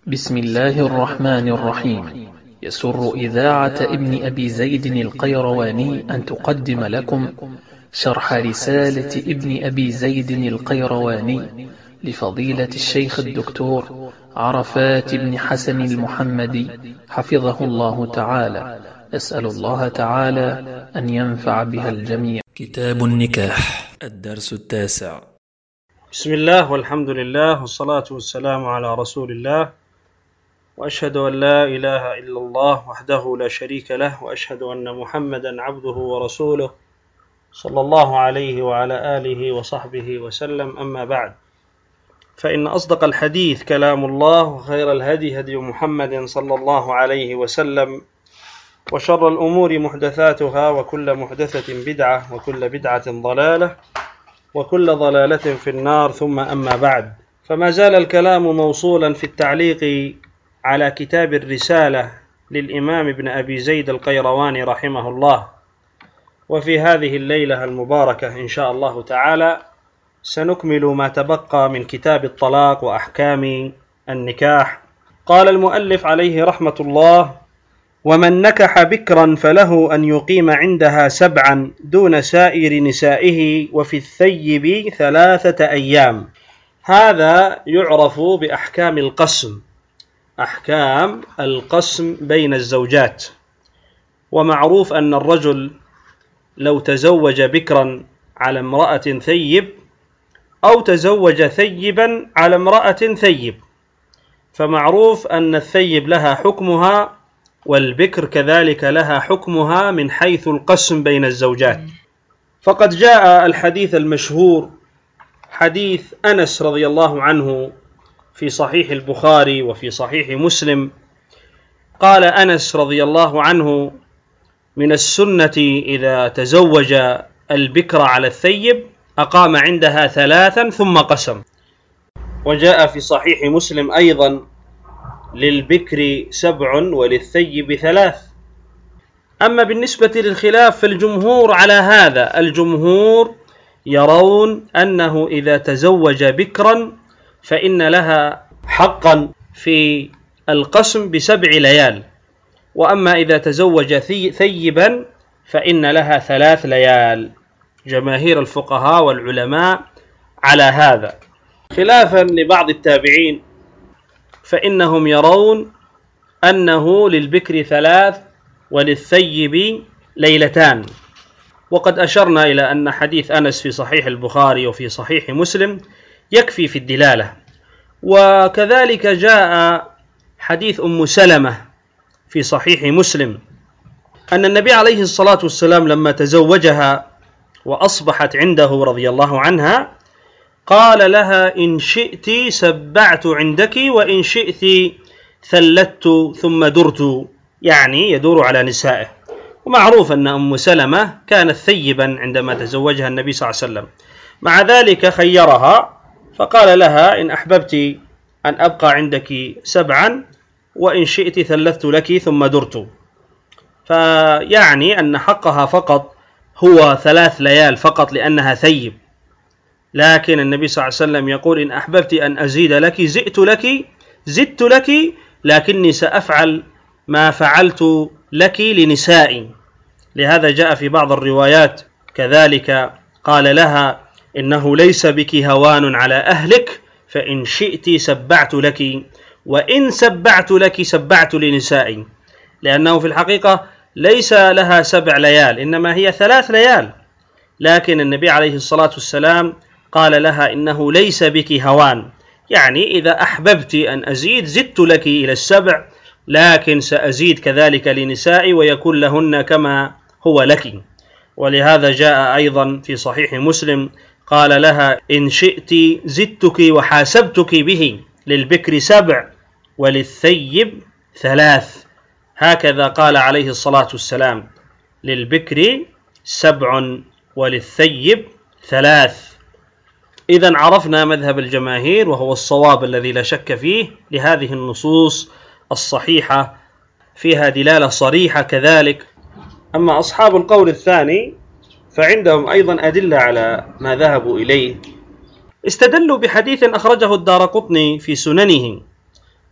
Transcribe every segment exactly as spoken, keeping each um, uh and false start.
بسم الله الرحمن الرحيم. يسر إذاعة ابن أبي زيد القيرواني أن تقدم لكم شرح رسالة ابن أبي زيد القيرواني لفضيلة الشيخ الدكتور عرفات بن حسن المحمدي حفظه الله تعالى. أسأل الله تعالى أن ينفع بها الجميع. كتاب النكاح، الدرس التاسع. بسم الله والحمد لله والصلاة والسلام على رسول الله، وأشهد أن لا إله إلا الله وحده لا شريك له، وأشهد أن محمدا عبده ورسوله صلى الله عليه وعلى آله وصحبه وسلم. أما بعد، فإن أصدق الحديث كلام الله، وخير الهدي هدي محمد صلى الله عليه وسلم، وشر الأمور محدثاتها، وكل محدثة بدعة، وكل بدعة ضلالة، وكل ضلالة في النار. ثم أما بعد، فما زال الكلام موصولا في التعليق على كتاب الرسالة للإمام ابن أبي زيد القيرواني رحمه الله. وفي هذه الليلة المباركة إن شاء الله تعالى سنكمل ما تبقى من كتاب الطلاق وأحكام النكاح. قال المؤلف عليه رحمة الله: ومن نكح بكرا فله أن يقيم عندها سبعا دون سائر نسائه، وفي الثيب ثلاثة أيام. هذا يعرف بأحكام القسم، أحكام القسم بين الزوجات. ومعروف أن الرجل لو تزوج بكرا على امرأة ثيب، أو تزوج ثيبا على امرأة ثيب، فمعروف أن الثيب لها حكمها، والبكر كذلك لها حكمها من حيث القسم بين الزوجات. فقد جاء الحديث المشهور، حديث أنس رضي الله عنه، في صحيح البخاري وفي صحيح مسلم. قال أنس رضي الله عنه: من السنة إذا تزوج البكر على الثيب أقام عندها ثلاثا ثم قسم. وجاء في صحيح مسلم أيضا: للبكر سبع وللثيب ثلاث. أما بالنسبة للخلاف فالجمهور على هذا، الجمهور يرون أنه إذا تزوج بكرا فإن لها حقا في القسم بسبع ليال، وأما إذا تزوج ثيبا فإن لها ثلاث ليال. جماهير الفقهاء والعلماء على هذا، خلافا لبعض التابعين فإنهم يرون أنه للبكر ثلاث وللثيب ليلتان. وقد أشرنا إلى أن حديث أنس في صحيح البخاري وفي صحيح مسلم يكفي في الدلالة. وكذلك جاء حديث أم سلمة في صحيح مسلم أن النبي عليه الصلاة والسلام لما تزوجها وأصبحت عنده رضي الله عنها قال لها: إن شئت سبعت عندك، وإن شئت ثلت ثم درت، يعني يدور على نسائه. ومعروف أن أم سلمة كانت ثيبا عندما تزوجها النبي صلى الله عليه وسلم، مع ذلك خيرها فقال لها: إن أحببت أن أبقى عندك سبعا، وإن شئت ثلثت لك ثم درت. فيعني أن حقها فقط هو ثلاث ليال فقط لأنها ثيب، لكن النبي صلى الله عليه وسلم يقول: إن أحببت أن أزيد لك زدت لك زدت لك لكني سأفعل ما فعلت لك لنسائي. لهذا جاء في بعض الروايات كذلك قال لها: إنه ليس بك هوان على أهلك، فإن شئت سبعت لك، وإن سبعت لك سبعت لنسائي. لأنه في الحقيقة ليس لها سبع ليال، إنما هي ثلاث ليال، لكن النبي عليه الصلاة والسلام قال لها: إنه ليس بك هوان، يعني إذا أحببت أن أزيد زدت لك إلى السبع، لكن سأزيد كذلك لنسائي ويكون لهن كما هو لك. ولهذا جاء أيضا في صحيح مسلم قال لها: إن شئت زدتك وحاسبتك به، للبكر سبع وللثيب ثلاث. هكذا قال عليه الصلاة والسلام: للبكر سبع وللثيب ثلاث. إذن عرفنا مذهب الجماهير، وهو الصواب الذي لا شك فيه، لهذه النصوص الصحيحة فيها دلالة صريحة كذلك. أما أصحاب القول الثاني فعندهم أيضا أدلة على ما ذهبوا إليه. استدلوا بحديث أخرجه الدارقطني في سننه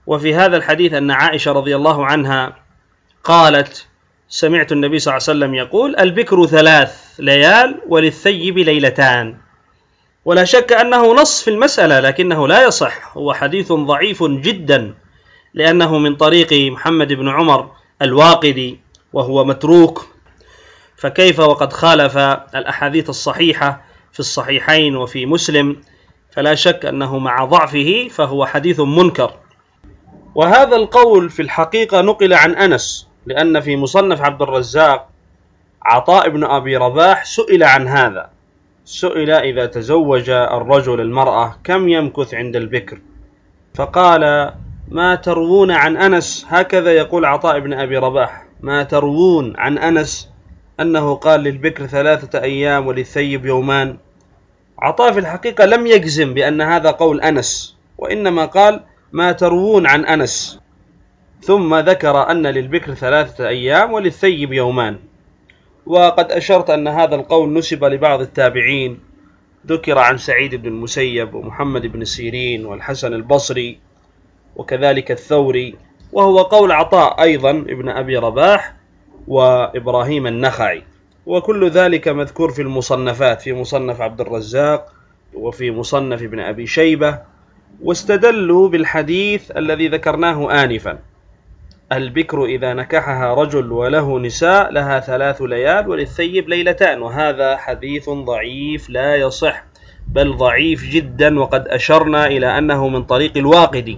وفي هذا الحديث أن عائشة رضي الله عنها قالت: سمعت النبي صلى الله عليه وسلم يقول: البكر ثلاث ليال وللثيب ليلتان. ولا شك أنه نص في المسألة، لكنه لا يصح، هو حديث ضعيف جدا، لأنه من طريق محمد بن عمر الواقدي وهو متروك، فكيف وقد خالف الأحاديث الصحيحة في الصحيحين وفي مسلم، فلا شك أنه مع ضعفه فهو حديث منكر. وهذا القول في الحقيقة نقل عن أنس، لأن في مصنف عبد الرزاق عطاء بن أبي رباح سئل عن هذا، سئل: إذا تزوج الرجل المرأة كم يمكث عند البكر؟ فقال: ما تروون عن أنس، هكذا يقول عطاء بن أبي رباح، ما تروون عن أنس أنه قال للبكر ثلاثة أيام وللثيب يومان. عطاء في الحقيقة لم يجزم بأن هذا قول أنس، وإنما قال: ما تروون عن أنس، ثم ذكر أن للبكر ثلاثة أيام وللثيب يومان. وقد أشرت أن هذا القول نسب لبعض التابعين، ذكر عن سعيد بن المسيب ومحمد بن سيرين والحسن البصري وكذلك الثوري، وهو قول عطاء أيضا ابن أبي رباح وإبراهيم النخعي، وكل ذلك مذكور في المصنفات، في مصنف عبد الرزاق وفي مصنف ابن أبي شيبة، واستدلوا بالحديث الذي ذكرناه آنفا: البكر إذا نكحها رجل وله نساء لها ثلاث ليال وللثيب ليلتان. وهذا حديث ضعيف لا يصح، بل ضعيف جدا، وقد أشرنا إلى أنه من طريق الواقدي،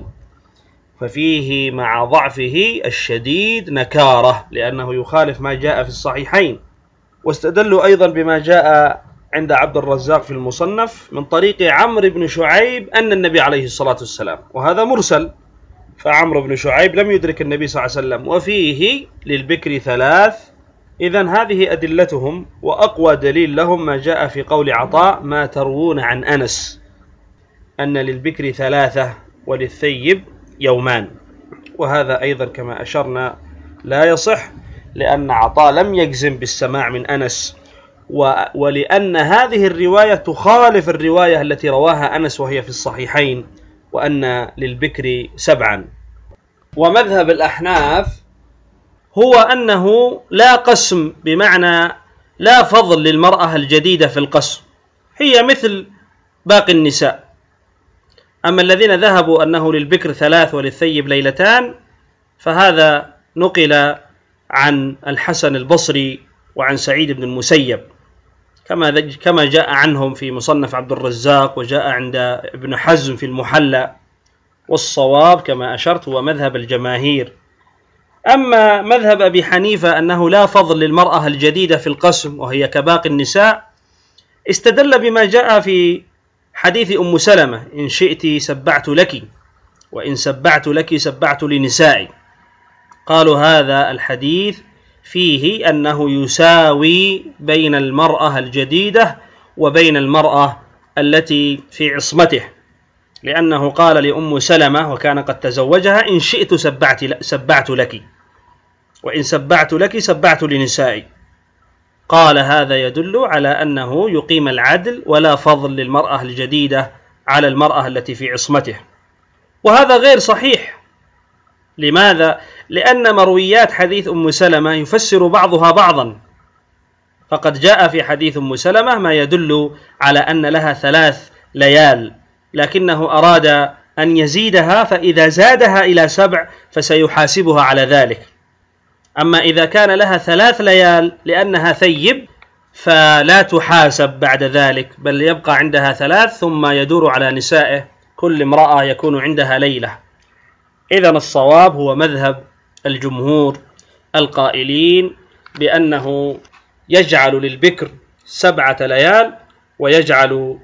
ففيه مع ضعفه الشديد نكارة، لأنه يخالف ما جاء في الصحيحين. واستدلوا أيضا بما جاء عند عبد الرزاق في المصنف من طريق عمرو بن شعيب أن النبي عليه الصلاة والسلام، وهذا مرسل، فعمرو بن شعيب لم يدرك النبي صلى الله عليه وسلم، وفيه للبكر ثلاث. إذن هذه أدلتهم، وأقوى دليل لهم ما جاء في قول عطاء: ما تروون عن أنس أن للبكر ثلاثة وللثيب يومان. وهذا أيضا كما أشرنا لا يصح، لأن عطاء لم يجزم بالسماع من أنس، ولأن هذه الرواية تخالف الرواية التي رواها أنس وهي في الصحيحين، وأن للبكر سبعا. ومذهب الأحناف هو أنه لا قسم، بمعنى لا فضل للمرأة الجديدة في القسم، هي مثل باقي النساء. أما الذين ذهبوا أنه للبكر ثلاث وللثيب ليلتان، فهذا نقل عن الحسن البصري وعن سعيد بن المسيب، كما كما جاء عنهم في مصنف عبد الرزاق، وجاء عند ابن حزم في المحلى. والصواب كما أشرت هو مذهب الجماهير. أما مذهب أبي حنيفة أنه لا فضل للمرأة الجديدة في القسم وهي كباقي النساء، استدل بما جاء في حديث أم سلمة: إن شئت سبعت لك، وإن سبعت لك سبعت لنسائي. قالوا هذا الحديث فيه أنه يساوي بين المرأة الجديدة وبين المرأة التي في عصمته، لأنه قال لأم سلمة وكان قد تزوجها: إن شئت سبعت, سبعت لك، وإن سبعت لك سبعت لنسائي. قال هذا يدل على أنه يقيم العدل ولا فضل للمرأة الجديدة على المرأة التي في عصمته، وهذا غير صحيح. لماذا؟ لأن مرويات حديث أم سلمة يفسر بعضها بعضا، فقد جاء في حديث أم سلمة ما يدل على أن لها ثلاث ليال، لكنه أراد أن يزيدها، فإذا زادها إلى سبع فسيحاسبها على ذلك. أما إذا كان لها ثلاث ليال لأنها ثيب فلا تحاسب بعد ذلك، بل يبقى عندها ثلاث ثم يدور على نسائه، كل امرأة يكون عندها ليلة. إذن الصواب هو مذهب الجمهور القائلين بأنه يجعل للبكر سبعة ليال ويجعل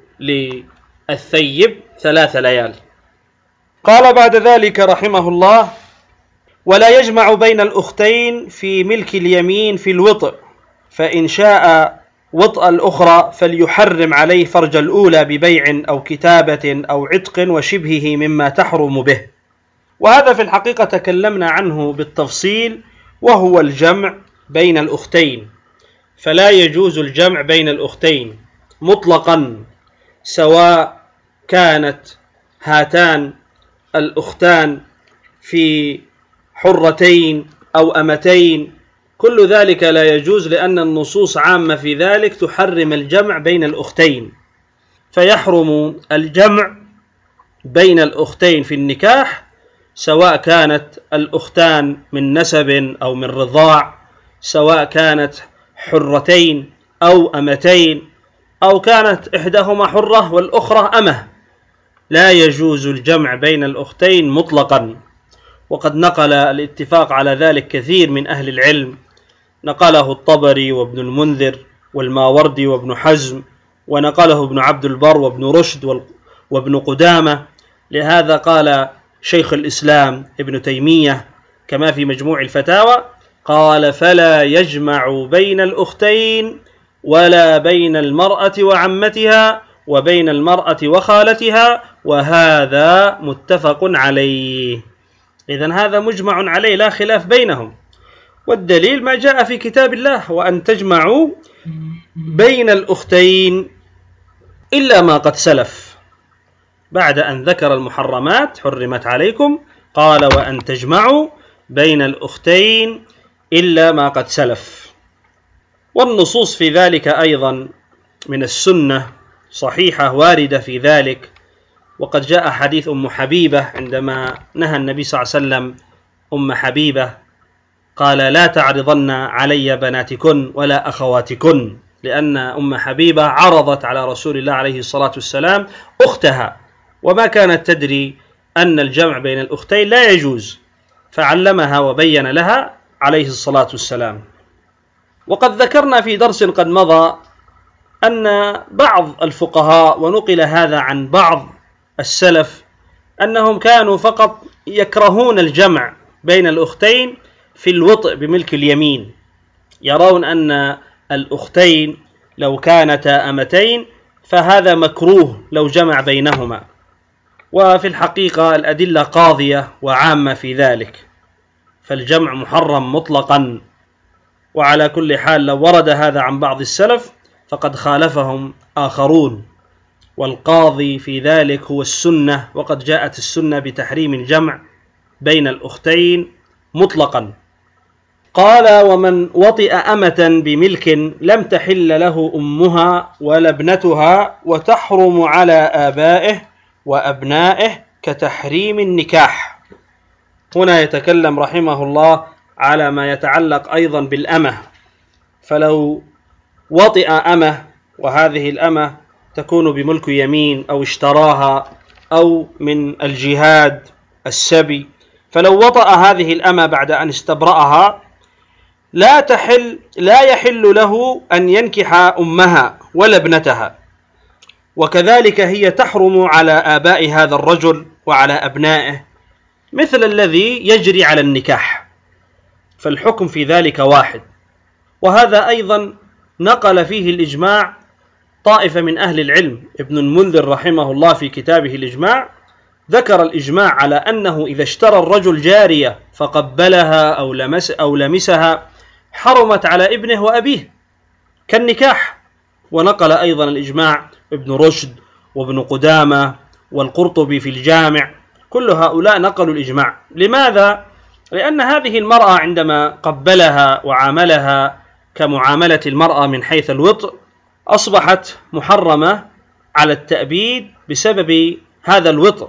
للثيب ثلاث ليال. قال بعد ذلك رحمه الله: ولا يجمع بين الأختين في ملك اليمين في الوطء، فإن شاء وطأ الأخرى فليحرم عليه فرج الأولى ببيع أو كتابة أو عتق وشبهه مما تحرم به. وهذا في الحقيقة تكلمنا عنه بالتفصيل، وهو الجمع بين الأختين. فلا يجوز الجمع بين الأختين مطلقا، سواء كانت هاتان الأختان في حرتين أو أمتين، كل ذلك لا يجوز، لأن النصوص عامة في ذلك تحرم الجمع بين الأختين. فيحرم الجمع بين الأختين في النكاح، سواء كانت الأختان من نسب أو من رضاع، سواء كانت حرتين أو أمتين، أو كانت إحداهما حرة والأخرى أمة، لا يجوز الجمع بين الأختين مطلقا. وقد نقل الاتفاق على ذلك كثير من أهل العلم، نقله الطبري وابن المنذر والماوردي وابن حزم، ونقله ابن عبد البر وابن رشد وابن قدامة. لهذا قال شيخ الإسلام ابن تيمية كما في مجموع الفتاوى، قال: فلا يجمع بين الأختين ولا بين المرأة وعمتها وبين المرأة وخالتها، وهذا متفق عليه. إذن هذا مجمع عليه لا خلاف بينهم، والدليل ما جاء في كتاب الله: وأن تجمعوا بين الأختين إلا ما قد سلف. بعد أن ذكر المحرمات حرمت عليكم، قال: وأن تجمعوا بين الأختين إلا ما قد سلف. والنصوص في ذلك أيضا من السنة صحيحة واردة في ذلك. وقد جاء حديث أم حبيبة عندما نهى النبي صلى الله عليه وسلم أم حبيبة، قال: لا تعرضن علي بناتكن ولا أخواتكن، لأن أم حبيبة عرضت على رسول الله عليه الصلاة والسلام أختها، وما كانت تدري أن الجمع بين الأختين لا يجوز، فعلمها وبين لها عليه الصلاة والسلام. وقد ذكرنا في درس قد مضى أن بعض الفقهاء، ونقل هذا عن بعض السلف، أنهم كانوا فقط يكرهون الجمع بين الأختين في الوطء بملك اليمين، يرون أن الأختين لو كانتا أمتين فهذا مكروه لو جمع بينهما. وفي الحقيقة الأدلة قاضية وعامة في ذلك، فالجمع محرم مطلقا. وعلى كل حال لو ورد هذا عن بعض السلف فقد خالفهم آخرون، والقاضي في ذلك هو السنة، وقد جاءت السنة بتحريم الجمع بين الأختين مطلقا. قال: ومن وطئ أمة بملك لم تحل له أمها ولا ابنتها، وتحرم على آبائه وأبنائه كتحريم النكاح. هنا يتكلم رحمه الله على ما يتعلق أيضا بالأمة. فلو وطئ أمة، وهذه الأمة تكون بملك يمين أو اشتراها أو من الجهاد السبي، فلو وطأ هذه الأمة بعد أن استبرأها لا تحل لا يحل له أن ينكح أمها ولا ابنتها، وكذلك هي تحرم على آباء هذا الرجل وعلى أبنائه مثل الذي يجري على النكاح، فالحكم في ذلك واحد. وهذا أيضا نقل فيه الإجماع طائفة من أهل العلم. ابن المنذر رحمه الله في كتابه الإجماع ذكر الإجماع على أنه إذا اشترى الرجل جارية فقبلها أو لمس أو لمسها حرمت على ابنه وأبيه كالنكاح. ونقل أيضا الإجماع ابن رشد وابن قدامة والقرطبي في الجامع، كل هؤلاء نقلوا الإجماع. لماذا؟ لأن هذه المرأة عندما قبلها وعاملها كمعاملة المرأة من حيث الوطء أصبحت محرمة على التأبيد بسبب هذا الوطء،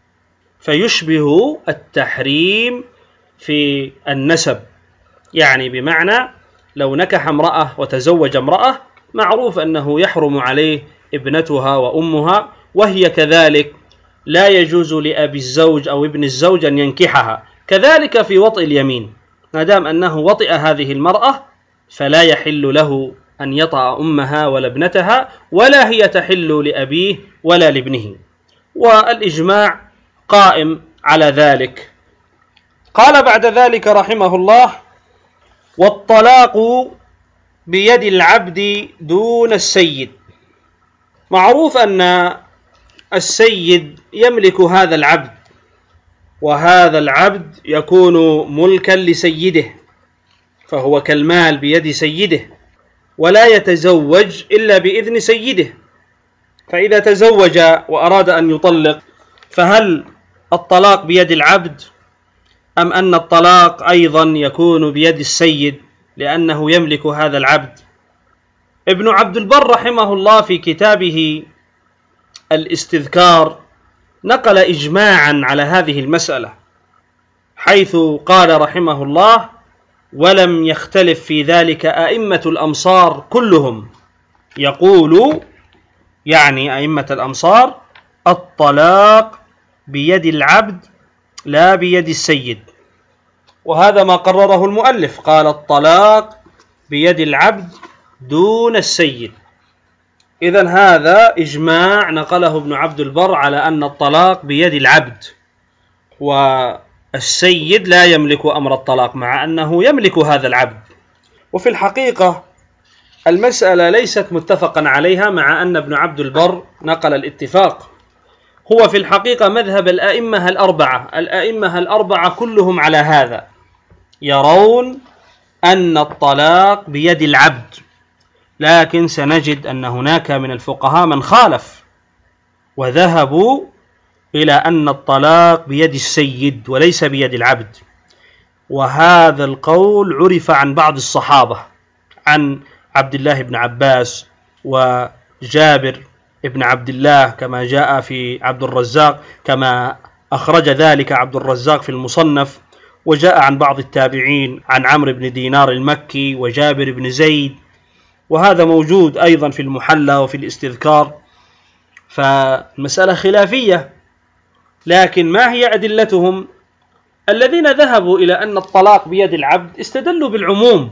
فيشبه التحريم في النسب، يعني بمعنى لو نكح امرأة وتزوج امرأة معروف أنه يحرم عليه ابنتها وأمها، وهي كذلك لا يجوز لأبي الزوج أو ابن الزوج أن ينكحها. كذلك في وطئ اليمين، ما دام أنه وطئ هذه المرأة فلا يحل له أن يطأ أمها ولا ابنتها، ولا هي تحل لأبيه ولا لابنه. والإجماع قائم على ذلك. قال بعد ذلك رحمه الله: والطلاق بيد العبد دون السيد. معروف أن السيد يملك هذا العبد، وهذا العبد يكون ملكا لسيده، فهو كالمال بيد سيده، ولا يتزوج إلا بإذن سيده. فإذا تزوج وأراد أن يطلق فهل الطلاق بيد العبد أم أن الطلاق أيضا يكون بيد السيد لأنه يملك هذا العبد؟ ابن عبد البر رحمه الله في كتابه الاستذكار نقل إجماعا على هذه المسألة، حيث قال رحمه الله: ولم يختلف في ذلك أئمة الأمصار كلهم، يقول يعني أئمة الأمصار الطلاق بيد العبد لا بيد السيد، وهذا ما قرره المؤلف، قال الطلاق بيد العبد دون السيد. إذن هذا إجماع نقله ابن عبد البر على أن الطلاق بيد العبد، والسيد لا يملك أمر الطلاق مع أنه يملك هذا العبد. وفي الحقيقة المسألة ليست متفقا عليها، مع أن ابن عبد البر نقل الاتفاق. هو في الحقيقة مذهب الأئمة الأربعة، الأئمة الأربعة كلهم على هذا، يرون أن الطلاق بيد العبد، لكن سنجد أن هناك من الفقهاء من خالف وذهبوا إلى أن الطلاق بيد السيد وليس بيد العبد. وهذا القول عرف عن بعض الصحابة، عن عبد الله بن عباس وجابر ابن عبد الله، كما جاء في عبد الرزاق، كما أخرج ذلك عبد الرزاق في المصنف، وجاء عن بعض التابعين عن عمرو بن دينار المكي وجابر بن زيد، وهذا موجود أيضا في المحلى وفي الاستذكار. فالمسألة خلافية، لكن ما هي أدلتهم؟ الذين ذهبوا إلى أن الطلاق بيد العبد استدلوا بالعموم: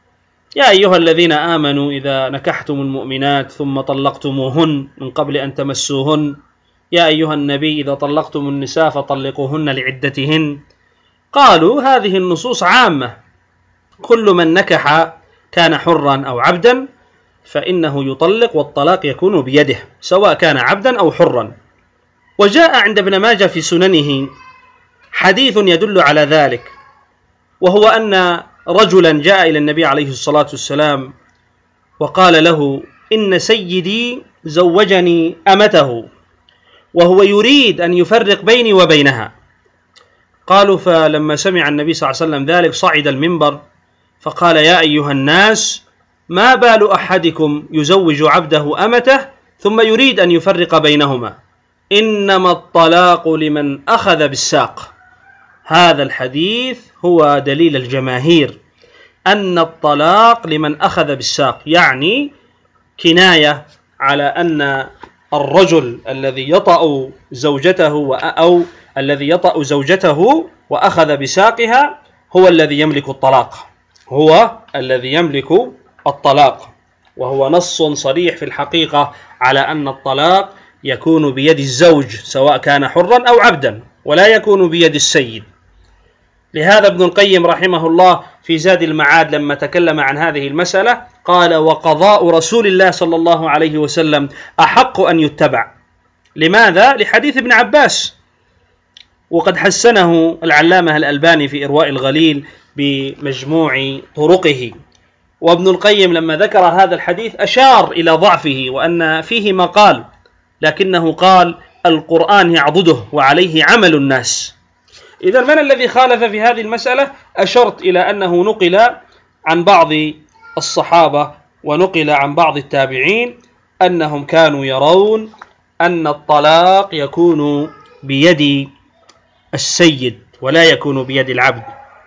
يا أيها الذين آمنوا إذا نكحتم المؤمنات ثم طلقتموهن من قبل أن تمسوهن، يا أيها النبي إذا طلقتم النساء فطلقوهن لعدتهن. قالوا هذه النصوص عامة، كل من نكح كان حرا أو عبدا فإنه يطلق، والطلاق يكون بيده سواء كان عبدا أو حرا. وجاء عند ابن ماجه في سننه حديث يدل على ذلك، وهو أن رجلا جاء إلى النبي عليه الصلاة والسلام وقال له: إن سيدي زوجني أمته وهو يريد أن يفرق بيني وبينها. قالوا: فلما سمع النبي صلى الله عليه وسلم ذلك صعد المنبر فقال: يا أيها الناس، ما بال أحدكم يزوج عبده أمته ثم يريد أن يفرق بينهما؟ إنما الطلاق لمن أخذ بالساق. هذا الحديث هو دليل الجماهير أن الطلاق لمن أخذ بالساق، يعني كناية على أن الرجل الذي يطأ زوجته أو الذي يطأ زوجته وأخذ بساقها هو الذي يملك الطلاق، هو الذي يملك الطلاق. وهو نص صريح في الحقيقة على أن الطلاق يكون بيد الزوج سواء كان حرا أو عبدا، ولا يكون بيد السيد. لهذا ابن القيم رحمه الله في زاد المعاد لما تكلم عن هذه المسألة قال: وقضاء رسول الله صلى الله عليه وسلم أحق أن يتبع. لماذا؟ لحديث ابن عباس، وقد حسنه العلامة الألباني في إرواء الغليل بمجموع طرقه. وابن القيم لما ذكر هذا الحديث أشار إلى ضعفه وأن فيه ما قال، لكنه قال: القرآن يعضده وعليه عمل الناس. إذا من الذي خالف في هذه المسألة؟ أشرت إلى أنه نقل عن بعض الصحابة ونقل عن بعض التابعين أنهم كانوا يرون أن الطلاق يكون بيد السيد ولا يكون بيد العبد،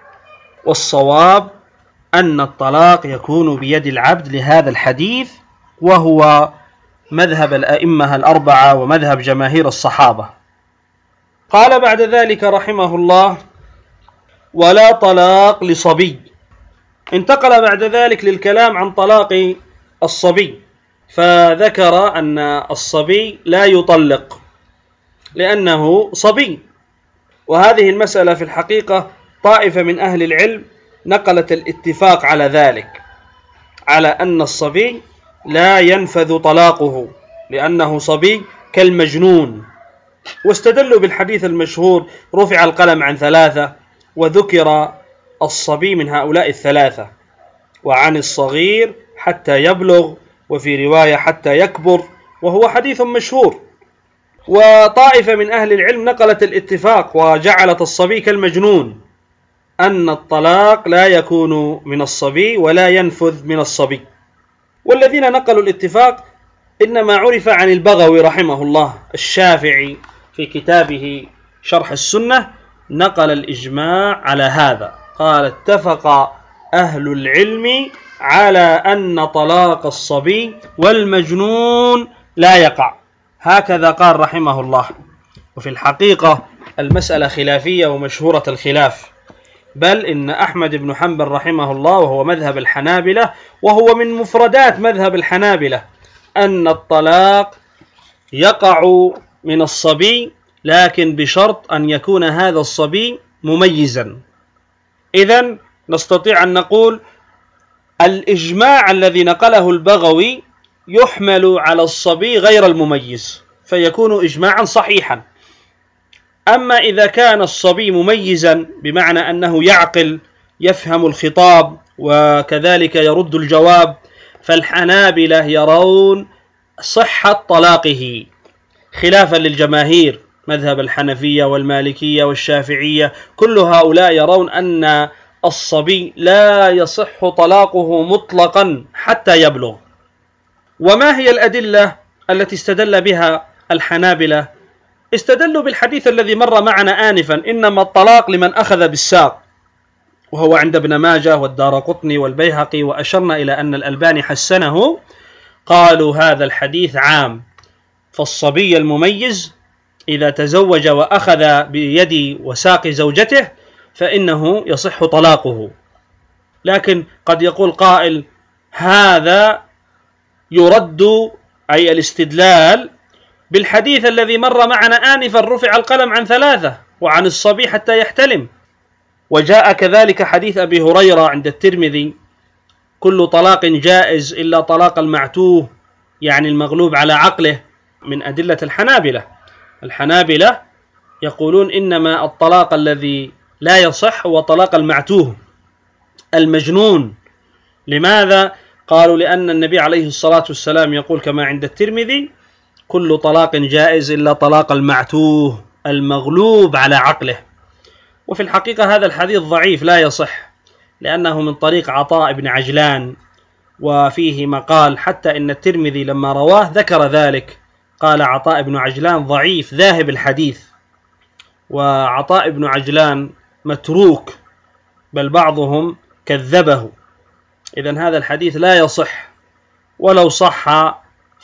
والصواب أن الطلاق يكون بيد العبد لهذا الحديث، وهو مذهب الأئمة الأربعة ومذهب جماهير الصحابة. قال بعد ذلك رحمه الله: ولا طلاق لصبي. انتقل بعد ذلك للكلام عن طلاق الصبي، فذكر أن الصبي لا يطلق لأنه صبي. وهذه المسألة في الحقيقة طائفة من أهل العلم نقلت الاتفاق على ذلك، على أن الصبي لا ينفذ طلاقه لأنه صبي كالمجنون، واستدلوا بالحديث المشهور: رفع القلم عن ثلاثة، وذكر الصبي من هؤلاء الثلاثة، وعن الصغير حتى يبلغ، وفي رواية حتى يكبر، وهو حديث مشهور. وطائفة من أهل العلم نقلت الاتفاق وجعلت الصبي كالمجنون، أن الطلاق لا يكون من الصبي ولا ينفذ من الصبي. والذين نقلوا الاتفاق إنما عرف عن البغوي رحمه الله. الشافعي في كتابه شرح السنة نقل الإجماع على هذا، قال: اتفق أهل العلم على أن طلاق الصبي والمجنون لا يقع. هكذا قال رحمه الله. وفي الحقيقة المسألة خلافية ومشهورة الخلاف، بل إن أحمد بن حنبل رحمه الله وهو مذهب الحنابلة، وهو من مفردات مذهب الحنابلة، أن الطلاق يقع من الصبي، لكن بشرط أن يكون هذا الصبي مميزا. إذن نستطيع أن نقول الإجماع الذي نقله البغوي يحمل على الصبي غير المميز، فيكون إجماعا صحيحا. أما إذا كان الصبي مميزا بمعنى أنه يعقل، يفهم الخطاب، وكذلك يرد الجواب، فالحنابلة يرون صحة طلاقه، خلافا للجماهير مذهب الحنفية والمالكية والشافعية. كل هؤلاء يرون أن الصبي لا يصح طلاقه مطلقا حتى يبلغ. وما هي الأدلة التي استدل بها الحنابلة؟ استدلوا بالحديث الذي مر معنا آنفا: إنما الطلاق لمن أخذ بالساق، وهو عند ابن ماجه والدارقطني والبيهقي، وأشرنا إلى أن الألباني حسنه. قالوا هذا الحديث عام، فالصبي المميز إذا تزوج وأخذ بيد وساق زوجته فإنه يصح طلاقه. لكن قد يقول قائل: هذا يرد، أي الاستدلال، بالحديث الذي مر معنا آنفا: رفع القلم عن ثلاثة وعن الصبي حتى يحتلم. وجاء كذلك حديث أبي هريرة عند الترمذي: كل طلاق جائز إلا طلاق المعتوه، يعني المغلوب على عقله، من أدلة الحنابلة. الحنابلة يقولون إنما الطلاق الذي لا يصح هو طلاق المعتوه المجنون. لماذا؟ قالوا: لأن النبي عليه الصلاة والسلام يقول كما عند الترمذي: كل طلاق جائز إلا طلاق المعتوه المغلوب على عقله. وفي الحقيقة هذا الحديث ضعيف لا يصح، لأنه من طريق عطاء بن عجلان، وفيه مقال، حتى إن الترمذي لما رواه ذكر ذلك، قال عطاء بن عجلان ضعيف ذاهب الحديث. وعطاء بن عجلان متروك، بل بعضهم كذبه. إذن هذا الحديث لا يصح، ولو صح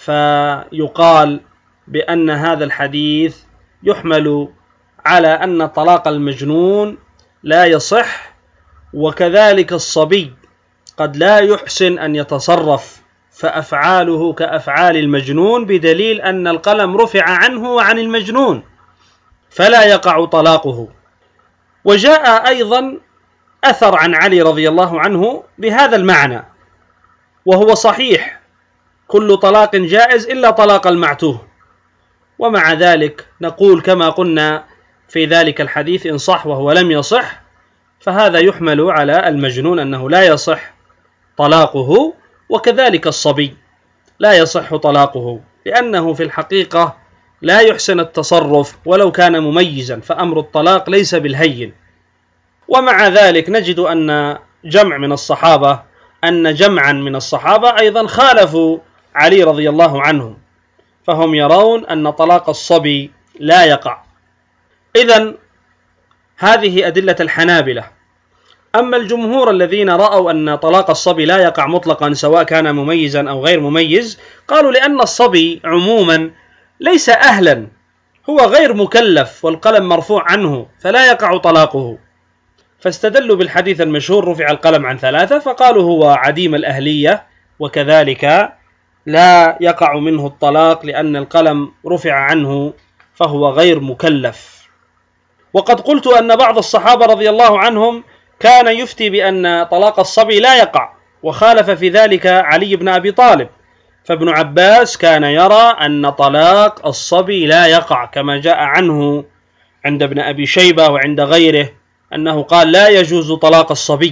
فيقال بأن هذا الحديث يحمل على أن طلاق المجنون لا يصح، وكذلك الصبي قد لا يحسن أن يتصرف، فأفعاله كأفعال المجنون، بدليل أن القلم رفع عنه وعن المجنون، فلا يقع طلاقه. وجاء أيضا أثر عن علي رضي الله عنه بهذا المعنى، وهو صحيح: كل طلاق جائز إلا طلاق المعتوه. ومع ذلك نقول كما قلنا في ذلك الحديث إن صح وهو لم يصح، فهذا يحمل على المجنون أنه لا يصح طلاقه، وكذلك الصبي لا يصح طلاقه، لأنه في الحقيقة لا يحسن التصرف ولو كان مميزا، فأمر الطلاق ليس بالهين. ومع ذلك نجد أن جمع من الصحابة أن جمعا من الصحابة أيضا خالفوا علي رضي الله عنه، فهم يرون أن طلاق الصبي لا يقع. إذن هذه أدلة الحنابلة. أما الجمهور الذين رأوا أن طلاق الصبي لا يقع مطلقا سواء كان مميزا أو غير مميز، قالوا لأن الصبي عموما ليس أهلا، هو غير مكلف والقلم مرفوع عنه، فلا يقع طلاقه. فاستدلوا بالحديث المشهور: رفع القلم عن ثلاثة، فقالوا هو عديم الأهلية، وكذلك لا يقع منه الطلاق لأن القلم رفع عنه، فهو غير مكلف. وقد قلت أن بعض الصحابة رضي الله عنهم كان يفتي بأن طلاق الصبي لا يقع، وخالف في ذلك علي بن أبي طالب. فابن عباس كان يرى أن طلاق الصبي لا يقع، كما جاء عنه عند ابن أبي شيبة وعند غيره أنه قال لا يجوز طلاق الصبي.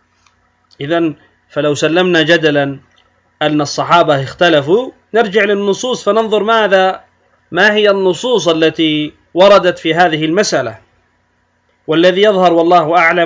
إذن فلو سلمنا جدلا أن الصحابة اختلفوا، نرجع للنصوص فننظر ماذا ما هي النصوص التي وردت في هذه المسألة. والذي يظهر والله أعلم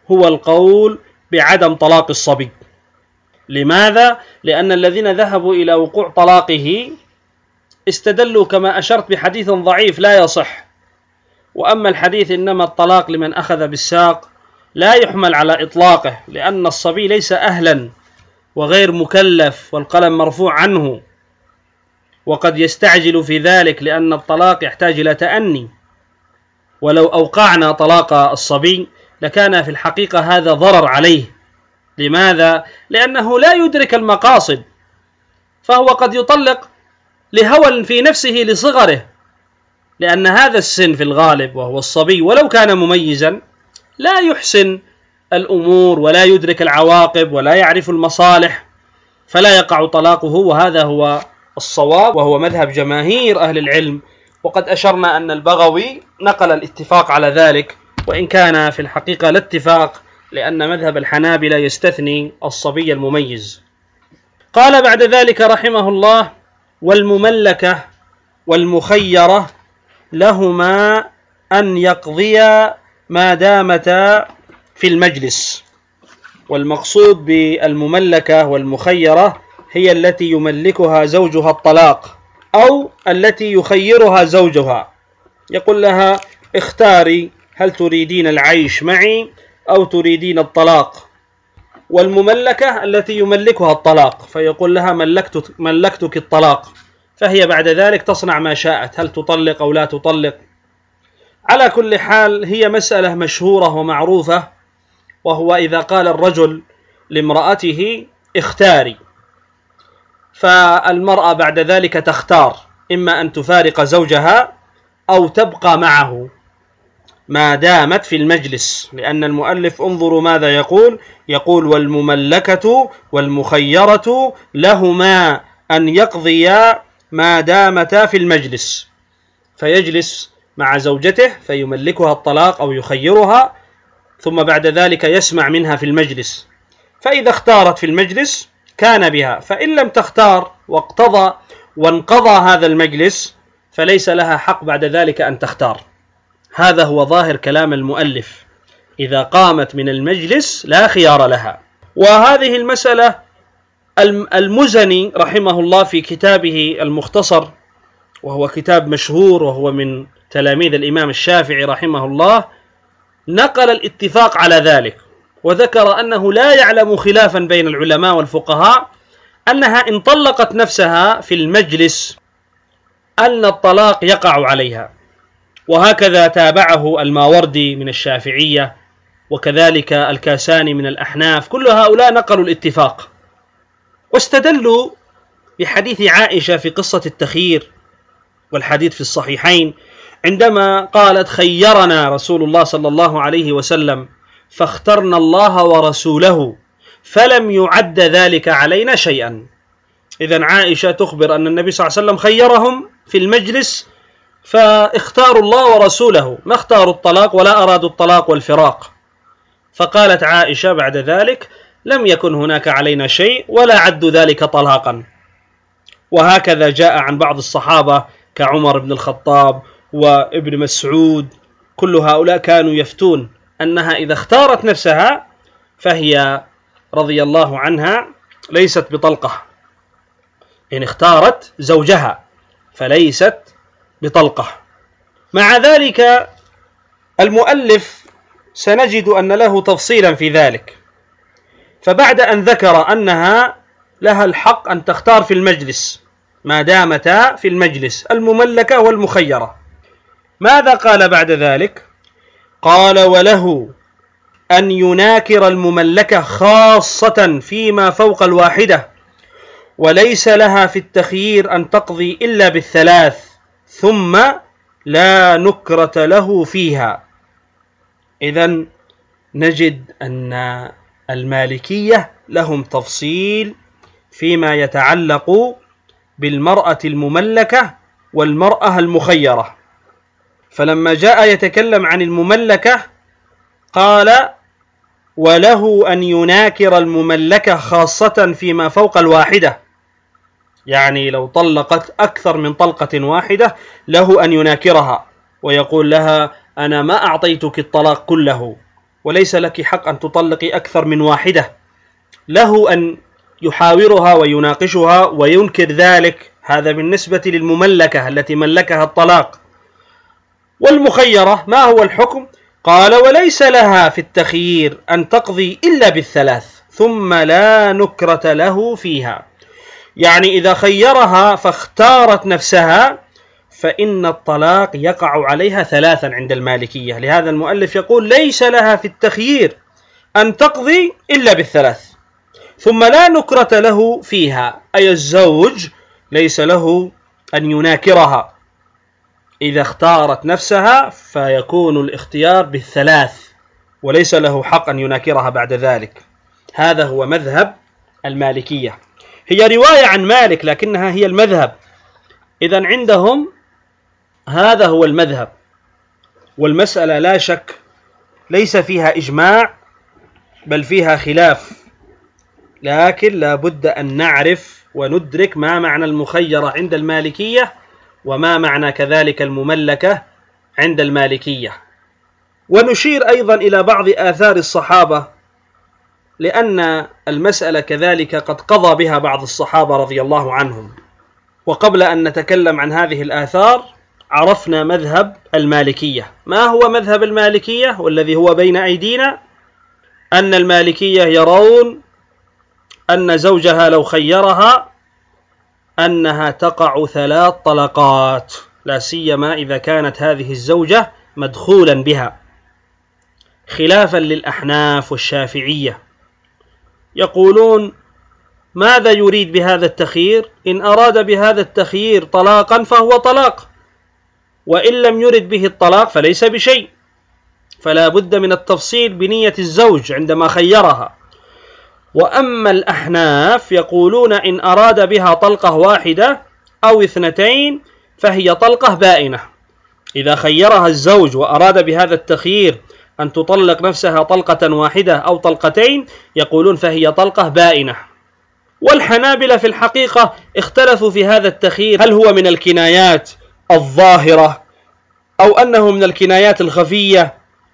هو القول بعدم طلاق الصبي. لماذا؟ لأن الذين ذهبوا إلى وقوع طلاقه استدلوا كما أشرت بحديث ضعيف لا يصح، وأما الحديث إنما الطلاق لمن أخذ بالساق لا يحمل على إطلاقه، لأن الصبي ليس أهلا وغير مكلف والقلم مرفوع عنه، وقد يستعجل في ذلك لأن الطلاق يحتاج إلى تأني، ولو أوقعنا طلاق الصبي لكان في الحقيقة هذا ضرر عليه. لماذا؟ لأنه لا يدرك المقاصد، فهو قد يطلق لهوى في نفسه لصغره، لأن هذا السن في الغالب وهو الصبي ولو كان مميزا لا يحسن الأمور ولا يدرك العواقب ولا يعرف المصالح، فلا يقع طلاقه، وهذا هو الصواب وهو مذهب جماهير أهل العلم. وقد أشرنا أن البغوي نقل الاتفاق على ذلك، وإن كان في الحقيقة لا اتفاق، لأن مذهب الحنابلة يستثني الصبي المميز. قال بعد ذلك رحمه الله: والمملكة والمخيرة لهما أن يقضيا ما دامتا في المجلس. والمقصود بالمملكة والمخيرة هي التي يملكها زوجها الطلاق، أو التي يخيرها زوجها، يقول لها اختاري هل تريدين العيش معي أو تريدين الطلاق. والمملكة التي يملكها الطلاق، فيقول لها ملكت ملكتك الطلاق، فهي بعد ذلك تصنع ما شاءت، هل تطلق أو لا تطلق. على كل حال هي مسألة مشهورة ومعروفة، وهو إذا قال الرجل لامرأته اختاري، فالمرأة بعد ذلك تختار إما أن تفارق زوجها أو تبقى معه ما دامت في المجلس، لأن المؤلف انظروا ماذا يقول، يقول: والمملكة والمخيرة لهما أن يقضيا ما دامتا في المجلس، فيجلس مع زوجته فيملكها الطلاق أو يخيرها، ثم بعد ذلك يسمع منها في المجلس، فإذا اختارت في المجلس كان بها، فإن لم تختار واقتضى وانقضى هذا المجلس فليس لها حق بعد ذلك أن تختار. هذا هو ظاهر كلام المؤلف، إذا قامت من المجلس لا خيار لها. وهذه المسألة المزني رحمه الله في كتابه المختصر، وهو كتاب مشهور وهو من تلاميذ الإمام الشافعي رحمه الله، نقل الاتفاق على ذلك، وذكر أنه لا يعلم خلافا بين العلماء والفقهاء أنها إن طلقت نفسها في المجلس أن الطلاق يقع عليها. وهكذا تابعه الماوردي من الشافعية، وكذلك الكاساني من الأحناف، كل هؤلاء نقلوا الاتفاق، واستدلوا بحديث عائشة في قصة التخيير، والحديث في الصحيحين عندما قالت: خيرنا رسول الله صلى الله عليه وسلم فاخترنا الله ورسوله فلم يعد ذلك علينا شيئا. إذن عائشة تخبر أن النبي صلى الله عليه وسلم خيرهم في المجلس فاختاروا الله ورسوله، ما اختاروا الطلاق ولا أرادوا الطلاق والفراق. فقالت عائشة بعد ذلك: لم يكن هناك علينا شيء ولا عدوا ذلك طلاقا. وهكذا جاء عن بعض الصحابة كعمر بن الخطاب وابن مسعود، كل هؤلاء كانوا يفتون أنها إذا اختارت نفسها فهي رضي الله عنها ليست بطلقة، إن اختارت زوجها فليست بطلقة. مع ذلك المؤلف سنجد أن له تفصيلا في ذلك، فبعد أن ذكر أنها لها الحق أن تختار في المجلس ما دامتا في المجلس، المملكة والمخيرة، ماذا قال بعد ذلك؟ قال: وله أن يناكر المملكة خاصة فيما فوق الواحدة، وليس لها في التخيير أن تقضي إلا بالثلاث، ثم لا نكرة له فيها. إذن نجد أن المالكية لهم تفصيل فيما يتعلق بالمرأة المملكة والمرأة المخيرة. فلما جاء يتكلم عن المملكة قال: وله أن يناكر المملكة خاصة فيما فوق الواحدة، يعني لو طلقت أكثر من طلقة واحدة له أن يناكرها ويقول لها: أنا ما أعطيتك الطلاق كله، وليس لك حق أن تطلقي أكثر من واحدة، له أن يحاورها ويناقشها وينكر ذلك. هذا بالنسبة للمملكة التي ملكها الطلاق. والمخيرة ما هو الحكم؟ قال: وليس لها في التخيير أن تقضي إلا بالثلاث ثم لا نكرة له فيها. يعني إذا خيرها فاختارت نفسها فإن الطلاق يقع عليها ثلاثا عند المالكية. لهذا المؤلف يقول: ليس لها في التخيير أن تقضي إلا بالثلاث ثم لا نكرة له فيها، أي الزوج ليس له أن يناكرها. إذا اختارت نفسها فيكون الاختيار بالثلاث وليس له حق أن يناكرها بعد ذلك. هذا هو مذهب المالكية. هي رواية عن مالك لكنها هي المذهب. إذن عندهم هذا هو المذهب، والمسألة لا شك ليس فيها إجماع بل فيها خلاف، لكن لا بد أن نعرف وندرك ما معنى المخيرة عند المالكية وما معنى كذلك المملكة عند المالكية. ونشير أيضا إلى بعض آثار الصحابة، لأن المسألة كذلك قد قضى بها بعض الصحابة رضي الله عنهم. وقبل أن نتكلم عن هذه الآثار عرفنا مذهب المالكية. ما هو مذهب المالكية والذي هو بين أيدينا؟ أن المالكية يرون أن زوجها لو خيرها أنها تقع ثلاث طلقات، لا سيما إذا كانت هذه الزوجة مدخولا بها، خلافا للأحناف والشافعية. يقولون: ماذا يريد بهذا التخيير؟ إن أراد بهذا التخيير طلاقا فهو طلاق، وإن لم يرد به الطلاق فليس بشيء، فلا بد من التفصيل بنية الزوج عندما خيرها. وأما الأحناف يقولون: إن أراد بها طلقة واحدة أو اثنتين فهي طلقة بائنة. إذا خيرها الزوج وأراد بهذا التخيير أن تطلق نفسها طلقة واحدة أو طلقتين يقولون فهي طلقة بائنة. والحنابلة في الحقيقة اختلفوا في هذا التخيير، هل هو من الكنايات الظاهرة أو أنه من الكنايات الخفية،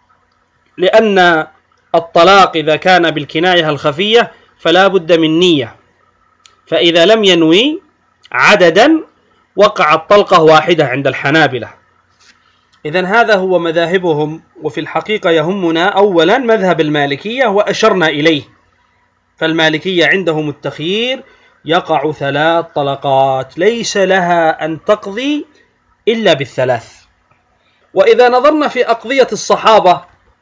لأن الطلاق إذا كان بالكناية الخفية فلا بد من نية، فإذا لم ينوي عددا وقعت طلقة واحدة عند الحنابلة. إذن هذا هو مذاهبهم، وفي الحقيقة يهمنا أولا مذهب المالكية وأشرنا إليه. فالمالكية عندهم التخيير يقع ثلاث طلقات، ليس لها أن تقضي إلا بالثلاث. وإذا نظرنا في أقضية الصحابة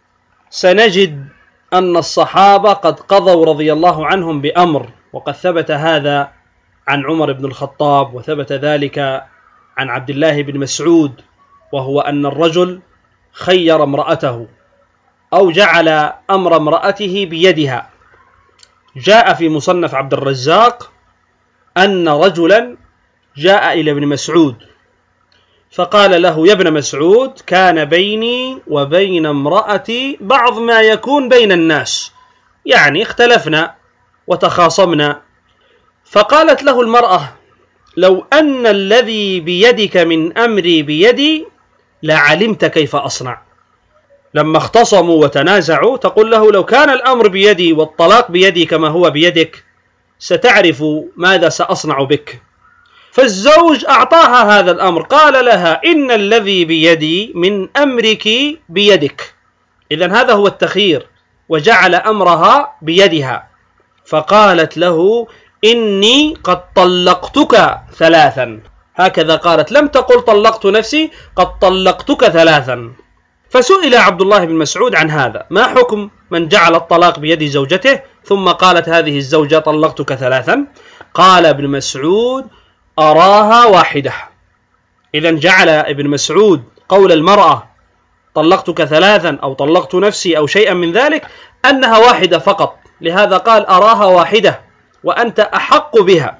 سنجد أن الصحابة قد قضوا رضي الله عنهم بأمر، وقد ثبت هذا عن عمر بن الخطاب، وثبت ذلك عن عبد الله بن مسعود، وهو أن الرجل خير امرأته أو جعل أمر امرأته بيدها. جاء في مصنف عبد الرزاق أن رجلا جاء إلى ابن مسعود فقال له: يا ابن مسعود، كان بيني وبين امرأتي بعض ما يكون بين الناس، يعني اختلفنا وتخاصمنا. فقالت له المرأة: لو أن الذي بيدك من أمري بيدي لعلمت كيف أصنع. لما اختصموا وتنازعوا تقول له: لو كان الأمر بيدي والطلاق بيدي كما هو بيدك ستعرف ماذا سأصنع بك. فالزوج أعطاها هذا الأمر، قال لها: إن الذي بيدي من أمرك بيدك. إذن هذا هو التخيير، وجعل أمرها بيدها. فقالت له: إني قد طلقتك ثلاثا. هكذا قالت، لم تقل طلقت نفسي، قد طلقتك ثلاثا. فسئل عبد الله بن مسعود عن هذا: ما حكم من جعل الطلاق بيد زوجته ثم قالت هذه الزوجة طلقتك ثلاثا؟ قال ابن مسعود: أراها واحدة. إذن جعل ابن مسعود قول المرأة طلقتك ثلاثا أو طلقت نفسي أو شيئا من ذلك أنها واحدة فقط، لهذا قال: أراها واحدة وأنت أحق بها.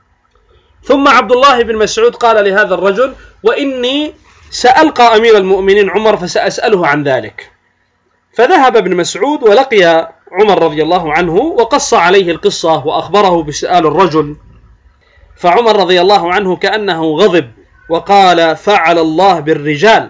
ثم عبد الله بن مسعود قال لهذا الرجل: وإني سألقى أمير المؤمنين عمر فسأسأله عن ذلك. فذهب ابن مسعود ولقي عمر رضي الله عنه وقص عليه القصة وأخبره بسؤال الرجل. فعمر رضي الله عنه كأنه غضب وقال: فعل الله بالرجال